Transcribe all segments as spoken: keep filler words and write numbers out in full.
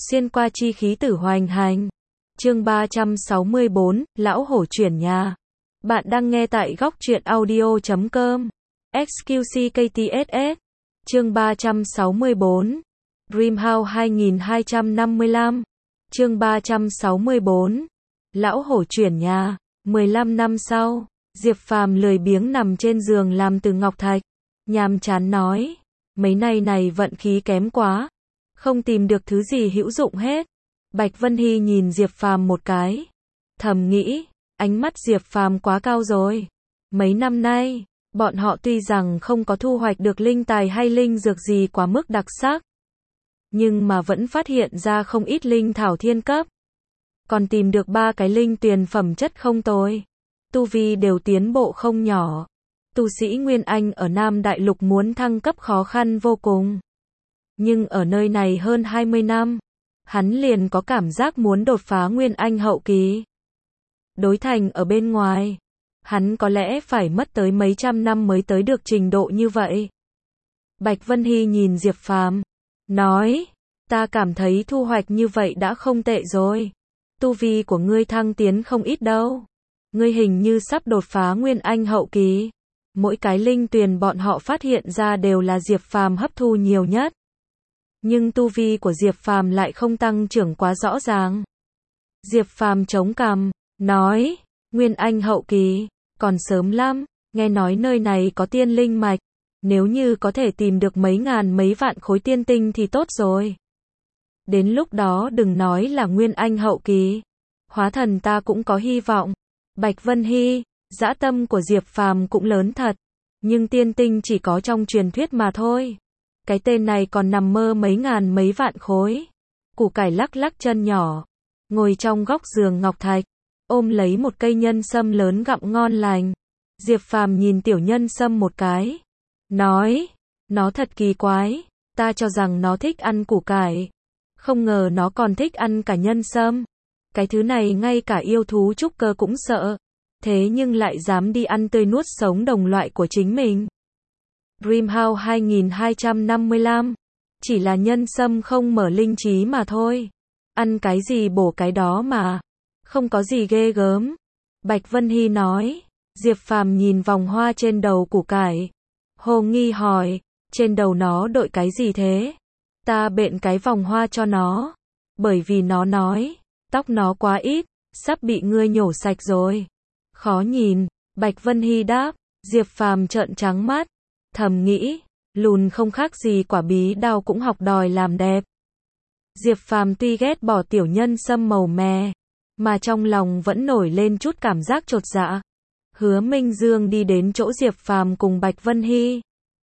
Xuyên qua chi khí tử hoành hành. Chương ba trăm sáu mươi bốn, Lão Hổ chuyển nhà. Bạn đang nghe tại góc truyện audio chấm com. ích quy xê ca tê ét ét. Chương ba trăm sáu mươi bốn. Dreamhouse hai nghìn hai trăm năm mươi lăm. Chương ba trăm sáu mươi bốn. Lão Hổ chuyển nhà. mười lăm năm sau, Diệp Phàm lười biếng nằm trên giường làm từ ngọc thạch. Nhàm chán nói, mấy nay này vận khí kém quá. Không tìm được thứ gì hữu dụng hết. Bạch Vân Hy nhìn Diệp Phàm một cái. Thầm nghĩ, ánh mắt Diệp Phàm quá cao rồi. Mấy năm nay, bọn họ tuy rằng không có thu hoạch được linh tài hay linh dược gì quá mức đặc sắc. Nhưng mà vẫn phát hiện ra không ít linh thảo thiên cấp. Còn tìm được ba cái linh tuyền phẩm chất không tồi. Tu vi đều tiến bộ không nhỏ. Tu sĩ Nguyên Anh ở Nam Đại Lục muốn thăng cấp khó khăn vô cùng. Nhưng ở nơi này hơn hai mươi năm, hắn liền có cảm giác muốn đột phá Nguyên Anh hậu kỳ. Đối thành ở bên ngoài, hắn có lẽ phải mất tới mấy trăm năm mới tới được trình độ như vậy. Bạch Vân Hy nhìn Diệp Phàm, nói, ta cảm thấy thu hoạch như vậy đã không tệ rồi. Tu vi của ngươi thăng tiến không ít đâu. Ngươi hình như sắp đột phá Nguyên Anh hậu kỳ. Mỗi cái linh tuyền bọn họ phát hiện ra đều là Diệp Phàm hấp thu nhiều nhất. Nhưng tu vi của Diệp Phàm lại không tăng trưởng quá rõ ràng. Diệp Phàm chống cằm, nói, Nguyên Anh hậu kỳ, còn sớm lắm, nghe nói nơi này có tiên linh mạch, nếu như có thể tìm được mấy ngàn mấy vạn khối tiên tinh thì tốt rồi. Đến lúc đó đừng nói là Nguyên Anh hậu kỳ, hóa thần ta cũng có hy vọng. Bạch Vân Hy, dã tâm của Diệp Phàm cũng lớn thật, nhưng tiên tinh chỉ có trong truyền thuyết mà thôi. Cái tên này còn nằm mơ mấy ngàn mấy vạn khối. Củ cải lắc lắc chân nhỏ, ngồi trong góc giường ngọc thạch, ôm lấy một cây nhân sâm lớn gặm ngon lành. Diệp Phàm nhìn tiểu nhân sâm một cái, nói, nó thật kỳ quái, ta cho rằng nó thích ăn củ cải, không ngờ nó còn thích ăn cả nhân sâm. Cái thứ này ngay cả yêu thú trúc cơ cũng sợ, thế nhưng lại dám đi ăn tươi nuốt sống đồng loại của chính mình. Dreamhouse hai nghìn hai trăm năm mươi lăm. Chỉ là nhân sâm không mở linh trí mà thôi. Ăn cái gì bổ cái đó mà. Không có gì ghê gớm. Bạch Vân Hy nói. Diệp Phàm nhìn vòng hoa trên đầu củ cải. Hồ nghi hỏi. Trên đầu nó đội cái gì thế? Ta bện cái vòng hoa cho nó. Bởi vì nó nói. Tóc nó quá ít. Sắp bị ngươi nhổ sạch rồi. Khó nhìn. Bạch Vân Hy đáp. Diệp Phàm trợn trắng mắt. Thầm nghĩ, lùn không khác gì quả bí đao cũng học đòi làm đẹp. Diệp Phàm tuy ghét bỏ tiểu nhân sâm màu mè, mà trong lòng vẫn nổi lên chút cảm giác chột dạ. Hứa Minh Dương đi đến chỗ Diệp Phàm cùng Bạch Vân Hy.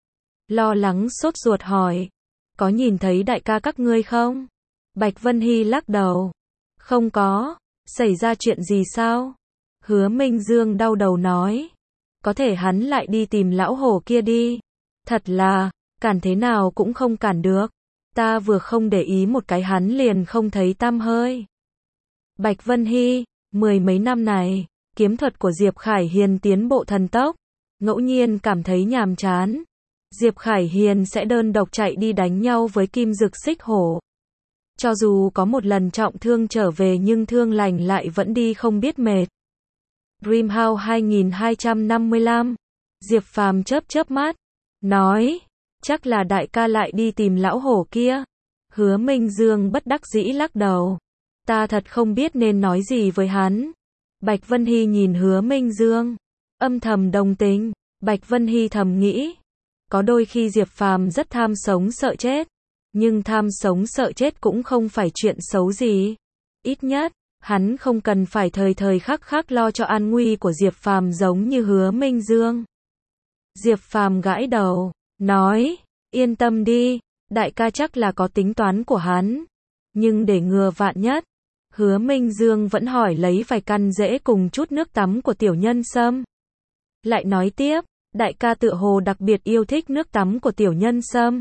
Lo lắng sốt ruột hỏi, có nhìn thấy đại ca các ngươi không? Bạch Vân Hy lắc đầu. Không có, xảy ra chuyện gì sao? Hứa Minh Dương đau đầu nói. Có thể hắn lại đi tìm lão hổ kia đi. Thật là, cản thế nào cũng không cản được. Ta vừa không để ý một cái hắn liền không thấy tăm hơi. Bạch Vân Hy, mười mấy năm này, kiếm thuật của Diệp Khải Hiền tiến bộ thần tốc. Ngẫu nhiên cảm thấy nhàm chán. Diệp Khải Hiền sẽ đơn độc chạy đi đánh nhau với Kim Dực Xích Hổ. Cho dù có một lần trọng thương trở về nhưng thương lành lại vẫn đi không biết mệt. Dreamhouse hai nghìn hai trăm năm mươi lăm. Diệp Phàm chớp chớp mắt, nói, chắc là đại ca lại đi tìm lão hổ kia. Hứa Minh Dương bất đắc dĩ lắc đầu. Ta thật không biết nên nói gì với hắn. Bạch Vân Hy nhìn Hứa Minh Dương, âm thầm đồng tình. Bạch Vân Hy thầm nghĩ, có đôi khi Diệp Phàm rất tham sống sợ chết, nhưng tham sống sợ chết cũng không phải chuyện xấu gì. Ít nhất, hắn không cần phải thời thời khắc khắc lo cho an nguy của Diệp Phàm giống như Hứa Minh Dương. Diệp Phàm gãi đầu, nói, yên tâm đi, đại ca chắc là có tính toán của hắn. Nhưng để ngừa vạn nhất, Hứa Minh Dương vẫn hỏi lấy vài căn rễ cùng chút nước tắm của tiểu nhân sâm. Lại nói tiếp, đại ca tựa hồ đặc biệt yêu thích nước tắm của tiểu nhân sâm.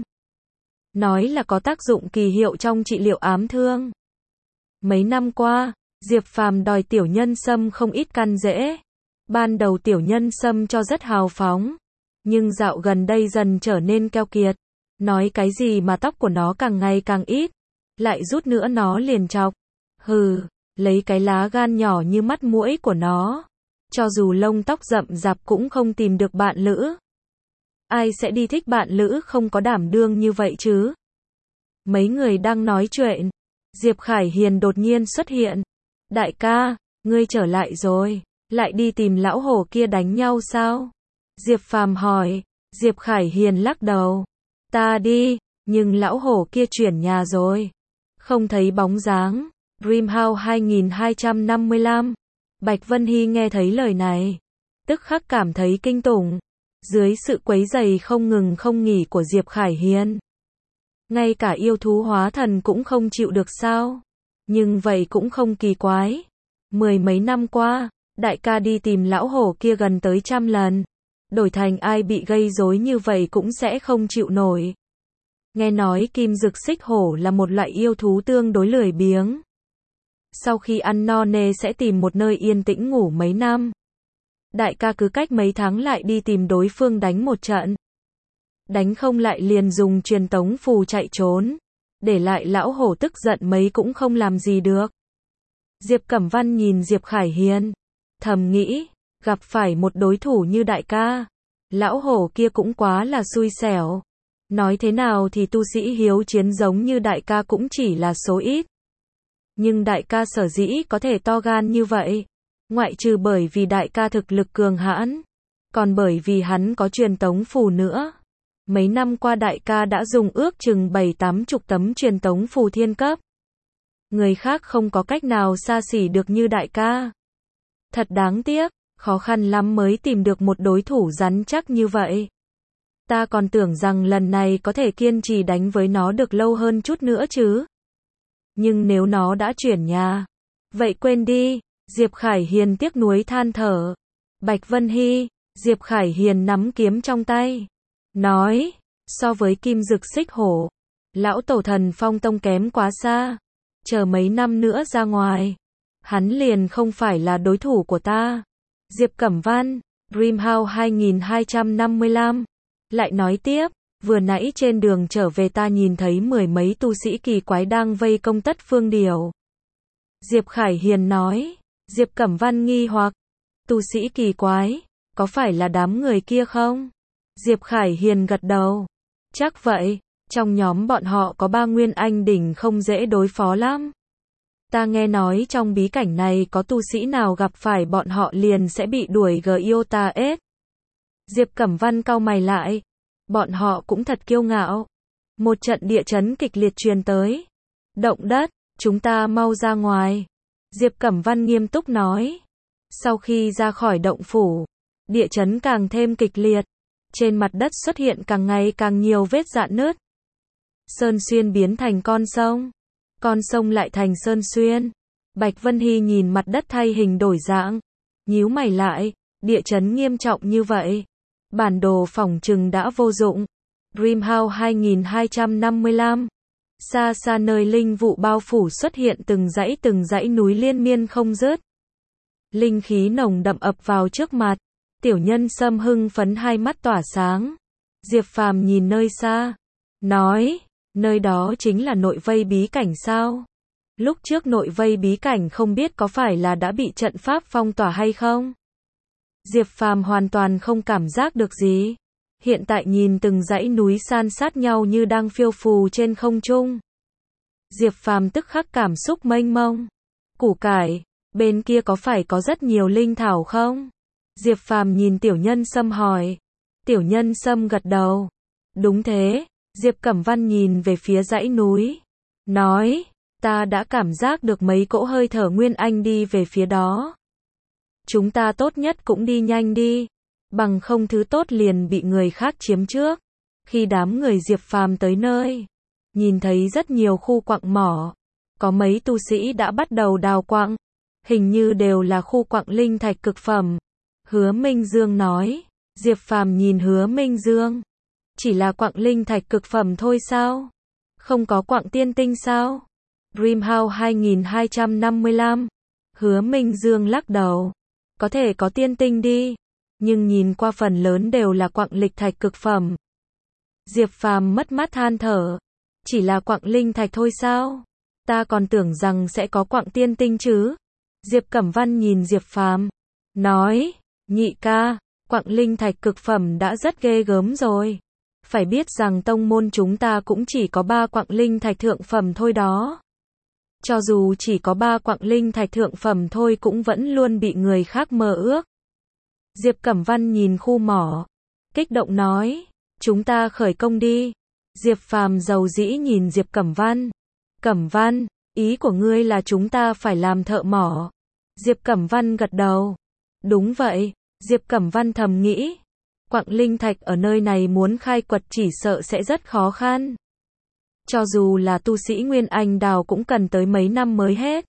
Nói là có tác dụng kỳ hiệu trong trị liệu ám thương. Mấy năm qua, Diệp Phàm đòi tiểu nhân sâm không ít căn rễ. Ban đầu tiểu nhân sâm cho rất hào phóng, nhưng dạo gần đây dần trở nên keo kiệt. Nói cái gì mà tóc của nó càng ngày càng ít. lại rút nữa nó liền chọc. Hừ, lấy cái lá gan nhỏ như mắt muỗi của nó. Cho dù lông tóc rậm rạp cũng không tìm được bạn lữ. Ai sẽ đi thích bạn lữ không có đảm đương như vậy chứ? Mấy người đang nói chuyện. Diệp Khải Hiền đột nhiên xuất hiện. Đại ca, ngươi trở lại rồi. Lại đi tìm lão hổ kia đánh nhau sao? Diệp Phàm hỏi. Diệp Khải Hiền lắc đầu. Ta đi, nhưng lão hổ kia chuyển nhà rồi. Không thấy bóng dáng. Dreamhouse hai nghìn hai trăm năm mươi lăm. Bạch Vân Hy nghe thấy lời này. Tức khắc cảm thấy kinh tủng. Dưới sự quấy rầy không ngừng không nghỉ của Diệp Khải Hiền. Ngay cả yêu thú hóa thần cũng không chịu được sao? Nhưng vậy cũng không kỳ quái. Mười mấy năm qua, đại ca đi tìm lão hổ kia gần tới trăm lần. Đổi thành ai bị gây rối như vậy cũng sẽ không chịu nổi. Nghe nói kim dực xích hổ là một loại yêu thú tương đối lười biếng. Sau khi ăn no nê sẽ tìm một nơi yên tĩnh ngủ mấy năm. Đại ca cứ cách mấy tháng lại đi tìm đối phương đánh một trận. Đánh không lại liền dùng truyền tống phù chạy trốn. Để lại lão hổ tức giận mấy cũng không làm gì được. Diệp Cẩm Văn nhìn Diệp Khải Hiền. Thầm nghĩ, gặp phải một đối thủ như đại ca. Lão hổ kia cũng quá là xui xẻo. Nói thế nào thì tu sĩ hiếu chiến giống như đại ca cũng chỉ là số ít. Nhưng đại ca sở dĩ có thể to gan như vậy. Ngoại trừ bởi vì đại ca thực lực cường hãn. Còn bởi vì hắn có truyền tống phù nữa. Mấy năm qua đại ca đã dùng ước chừng bảy tám chục tấm truyền tống phù thiên cấp. Người khác không có cách nào xa xỉ được như đại ca. Thật đáng tiếc, khó khăn lắm mới tìm được một đối thủ rắn chắc như vậy. Ta còn tưởng rằng lần này có thể kiên trì đánh với nó được lâu hơn chút nữa chứ. Nhưng nếu nó đã chuyển nhà, vậy quên đi. Diệp Khải Hiền tiếc nuối than thở. Bạch Vân Hy, Diệp Khải Hiền nắm kiếm trong tay. Nói, so với kim dực xích hổ, lão tổ thần phong tông kém quá xa. Chờ mấy năm nữa ra ngoài, hắn liền không phải là đối thủ của ta. Diệp Cẩm Văn, Dreamhouse hai nghìn hai trăm năm mươi lăm. Lại nói tiếp, vừa nãy trên đường trở về ta nhìn thấy mười mấy tu sĩ kỳ quái đang vây công Tất Phương Điểu. Diệp Khải Hiền nói. Diệp Cẩm Văn nghi hoặc, tu sĩ kỳ quái, có phải là đám người kia không? Diệp Khải Hiền gật đầu. Chắc vậy, trong nhóm bọn họ có ba nguyên anh đỉnh không dễ đối phó lắm. Ta nghe nói trong bí cảnh này có tu sĩ nào gặp phải bọn họ liền sẽ bị đuổi giota ét. Diệp Cẩm Văn cau mày lại. Bọn họ cũng thật kiêu ngạo. Một trận địa chấn kịch liệt truyền tới. Động đất, chúng ta mau ra ngoài. Diệp Cẩm Văn nghiêm túc nói. Sau khi ra khỏi động phủ, địa chấn càng thêm kịch liệt. Trên mặt đất xuất hiện càng ngày càng nhiều vết rạn nứt. Sơn Xuyên biến thành con sông. Con sông lại thành Sơn Xuyên. Bạch Vân Hy nhìn mặt đất thay hình đổi dạng. Nhíu mày lại, địa chấn nghiêm trọng như vậy. Bản đồ phỏng chừng đã vô dụng. Dreamhouse hai nghìn hai trăm năm mươi lăm. Xa xa nơi linh vụ bao phủ xuất hiện từng dãy từng dãy núi liên miên không dứt. Linh khí nồng đậm ập vào trước mặt. Tiểu Nhân Sâm hưng phấn hai mắt tỏa sáng. Diệp Phàm nhìn nơi xa. Nói, nơi đó chính là nội vây bí cảnh sao? Lúc trước nội vây bí cảnh không biết có phải là đã bị trận pháp phong tỏa hay không? Diệp Phàm hoàn toàn không cảm giác được gì. Hiện tại nhìn từng dãy núi san sát nhau như đang phiêu phù trên không trung. Diệp Phàm tức khắc cảm xúc mênh mông. Củ cải, bên kia có phải có rất nhiều linh thảo không? Diệp Phàm nhìn Tiểu Nhân Sâm hỏi. Tiểu Nhân Sâm gật đầu. Đúng thế, Diệp Cẩm Văn nhìn về phía dãy núi. Nói, ta đã cảm giác được mấy cỗ hơi thở Nguyên Anh đi về phía đó. Chúng ta tốt nhất cũng đi nhanh đi. Bằng không thứ tốt liền bị người khác chiếm trước. Khi đám người Diệp Phàm tới nơi, nhìn thấy rất nhiều khu quặng mỏ. Có mấy tu sĩ đã bắt đầu đào quặng. Hình như đều là khu quặng linh thạch cực phẩm. Hứa Minh Dương nói. Diệp Phàm nhìn Hứa Minh Dương. Chỉ là quặng linh thạch cực phẩm thôi sao? Không có quặng tiên tinh sao? Dreamhouse hai nghìn hai trăm năm mươi lăm. Hứa Minh Dương lắc đầu. Có thể có tiên tinh đi. Nhưng nhìn qua phần lớn đều là quặng lịch thạch cực phẩm. Diệp Phàm mất mát than thở. Chỉ là quặng linh thạch thôi sao? Ta còn tưởng rằng sẽ có quặng tiên tinh chứ. Diệp Cẩm Văn nhìn Diệp Phàm, nói, nhị ca, quặng linh thạch cực phẩm đã rất ghê gớm rồi. Phải biết rằng tông môn chúng ta cũng chỉ có ba quặng linh thạch thượng phẩm thôi đó. Cho dù chỉ có ba quặng linh thạch thượng phẩm thôi cũng vẫn luôn bị người khác mơ ước. Diệp Cẩm Văn nhìn khu mỏ, kích động nói, chúng ta khởi công đi. Diệp Phàm dầu dĩ nhìn Diệp Cẩm Văn. Cẩm Văn, ý của ngươi là chúng ta phải làm thợ mỏ. Diệp Cẩm Văn gật đầu. Đúng vậy, Diệp Cẩm Văn thầm nghĩ. Quặng linh thạch ở nơi này muốn khai quật chỉ sợ sẽ rất khó khăn. Cho dù là tu sĩ Nguyên Anh đào cũng cần tới mấy năm mới hết.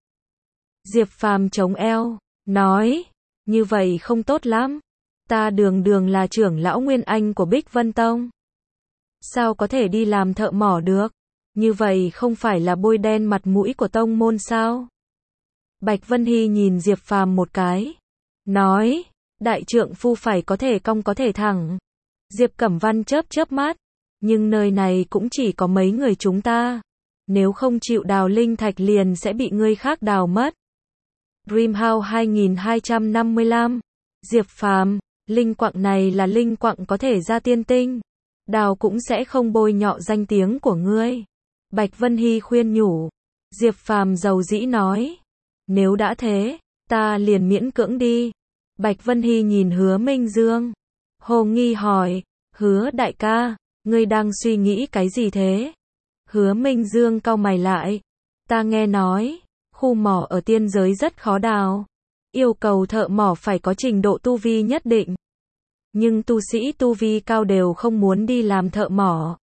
Diệp Phàm chống eo, nói, như vậy không tốt lắm. Ta đường đường là trưởng lão Nguyên Anh của Bích Vân Tông. Sao có thể đi làm thợ mỏ được? Như vậy không phải là bôi đen mặt mũi của tông môn sao? Bạch Vân Hy nhìn Diệp Phàm một cái, nói, đại trượng phu phải có thể cong có thể thẳng. Diệp Cẩm Văn chớp chớp mắt, nhưng nơi này cũng chỉ có mấy người chúng ta. Nếu không chịu đào linh thạch liền sẽ bị người khác đào mất. Dreamhouse hai nghìn hai trăm năm mươi lăm. Diệp Phàm, linh quặng này là linh quặng có thể ra tiên tinh. Đào cũng sẽ không bôi nhọ danh tiếng của ngươi. Bạch Vân Hy khuyên nhủ. Diệp Phàm dầu dĩ nói, nếu đã thế, ta liền miễn cưỡng đi. Bạch Vân Hy nhìn Hứa Minh Dương. Hồ nghi hỏi, Hứa đại ca, ngươi đang suy nghĩ cái gì thế? Hứa Minh Dương cau mày lại. Ta nghe nói, khu mỏ ở tiên giới rất khó đào. Yêu cầu thợ mỏ phải có trình độ tu vi nhất định. Nhưng tu sĩ tu vi cao đều không muốn đi làm thợ mỏ.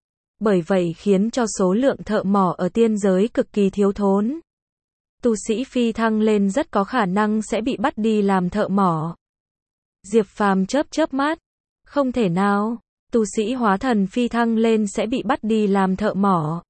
Bởi vậy khiến cho số lượng thợ mỏ ở tiên giới cực kỳ thiếu thốn. Tu sĩ phi thăng lên rất có khả năng sẽ bị bắt đi làm thợ mỏ. Diệp Phàm chớp chớp mắt. Không thể nào, tu sĩ hóa thần phi thăng lên sẽ bị bắt đi làm thợ mỏ.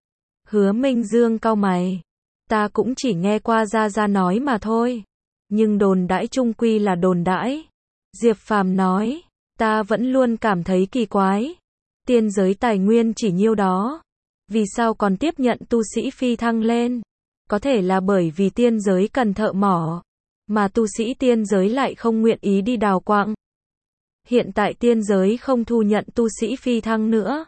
Hứa Minh Dương cau mày. Ta cũng chỉ nghe qua Gia Gia nói mà thôi. Nhưng đồn đãi chung quy là đồn đãi. Diệp Phàm nói, ta vẫn luôn cảm thấy kỳ quái. Tiên giới tài nguyên chỉ nhiêu đó. Vì sao còn tiếp nhận tu sĩ phi thăng lên? Có thể là bởi vì tiên giới cần thợ mỏ. Mà tu sĩ tiên giới lại không nguyện ý đi đào quặng. Hiện tại tiên giới không thu nhận tu sĩ phi thăng nữa.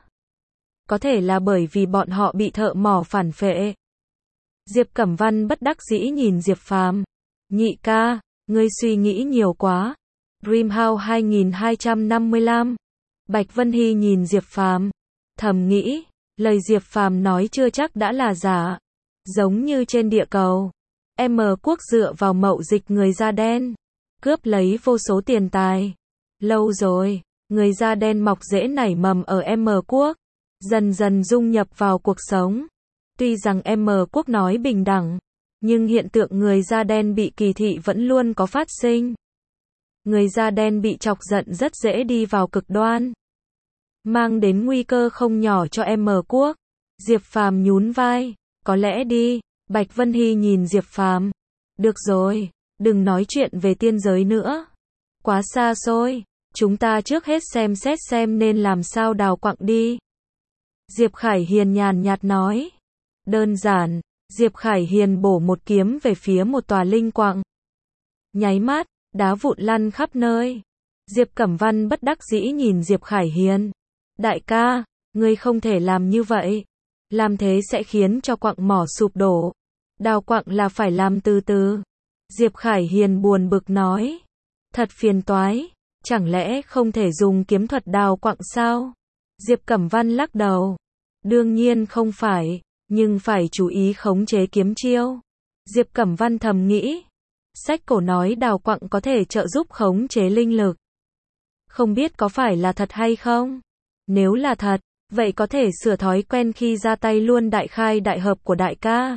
Có thể là bởi vì bọn họ bị thợ mỏ phản phệ. Diệp Cẩm Văn bất đắc dĩ nhìn Diệp Phàm. Nhị ca, ngươi suy nghĩ nhiều quá. Dreamhouse hai nghìn hai trăm năm mươi lăm. Bạch Vân Hy nhìn Diệp Phàm, thầm nghĩ, lời Diệp Phàm nói chưa chắc đã là giả. Giống như trên địa cầu, M quốc dựa vào mậu dịch người da đen, cướp lấy vô số tiền tài. Lâu rồi, người da đen mọc rễ nảy mầm ở M quốc, dần dần dung nhập vào cuộc sống. Tuy rằng M quốc nói bình đẳng, nhưng hiện tượng người da đen bị kỳ thị vẫn luôn có phát sinh. Người da đen bị chọc giận rất dễ đi vào cực đoan, mang đến nguy cơ không nhỏ cho M quốc. Diệp Phàm nhún vai, có lẽ đi. Bạch Vân Hy nhìn Diệp Phàm, được rồi, đừng nói chuyện về tiên giới nữa. Quá xa xôi, chúng ta trước hết xem xét xem nên làm sao đào quặng đi. Diệp Khải Hiền nhàn nhạt nói. Đơn giản, Diệp Khải Hiền bổ một kiếm về phía một tòa linh quặng. Nháy mắt, đá vụn lăn khắp nơi. Diệp Cẩm Văn bất đắc dĩ nhìn Diệp Khải Hiền. Đại ca, ngươi không thể làm như vậy. Làm thế sẽ khiến cho quặng mỏ sụp đổ. Đào quặng là phải làm từ từ. Diệp Khải Hiền buồn bực nói. Thật phiền toái, chẳng lẽ không thể dùng kiếm thuật đào quặng sao? Diệp Cẩm Văn lắc đầu. Đương nhiên không phải, nhưng phải chú ý khống chế kiếm chiêu. Diệp Cẩm Văn thầm nghĩ. Sách cổ nói đào quặng có thể trợ giúp khống chế linh lực. Không biết có phải là thật hay không? Nếu là thật, vậy có thể sửa thói quen khi ra tay luôn đại khai đại hợp của đại ca.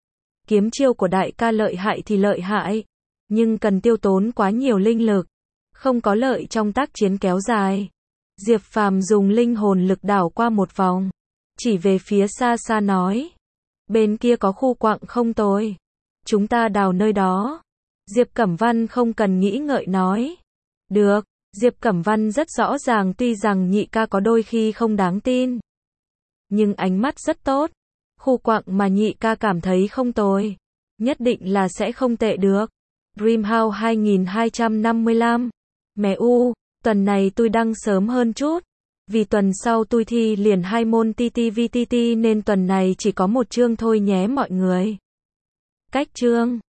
Kiếm chiêu của đại ca lợi hại thì lợi hại, nhưng cần tiêu tốn quá nhiều linh lực, không có lợi trong tác chiến kéo dài. Diệp Phàm dùng linh hồn lực đảo qua một vòng, chỉ về phía xa xa nói. Bên kia có khu quặng không tồi. Chúng ta đào nơi đó. Diệp Cẩm Văn không cần nghĩ ngợi nói. Được. Diệp Cẩm Văn rất rõ ràng tuy rằng nhị ca có đôi khi không đáng tin, nhưng ánh mắt rất tốt. Khu quặng mà nhị ca cảm thấy không tồi. Nhất định là sẽ không tệ được. Dreamhouse hai nghìn hai trăm năm mươi lăm. Mẹ u, tuần này tôi đăng sớm hơn chút. Vì tuần sau tôi thi liền hai môn tê tê vê tê tê nên tuần này chỉ có một chương thôi nhé mọi người. Cách chương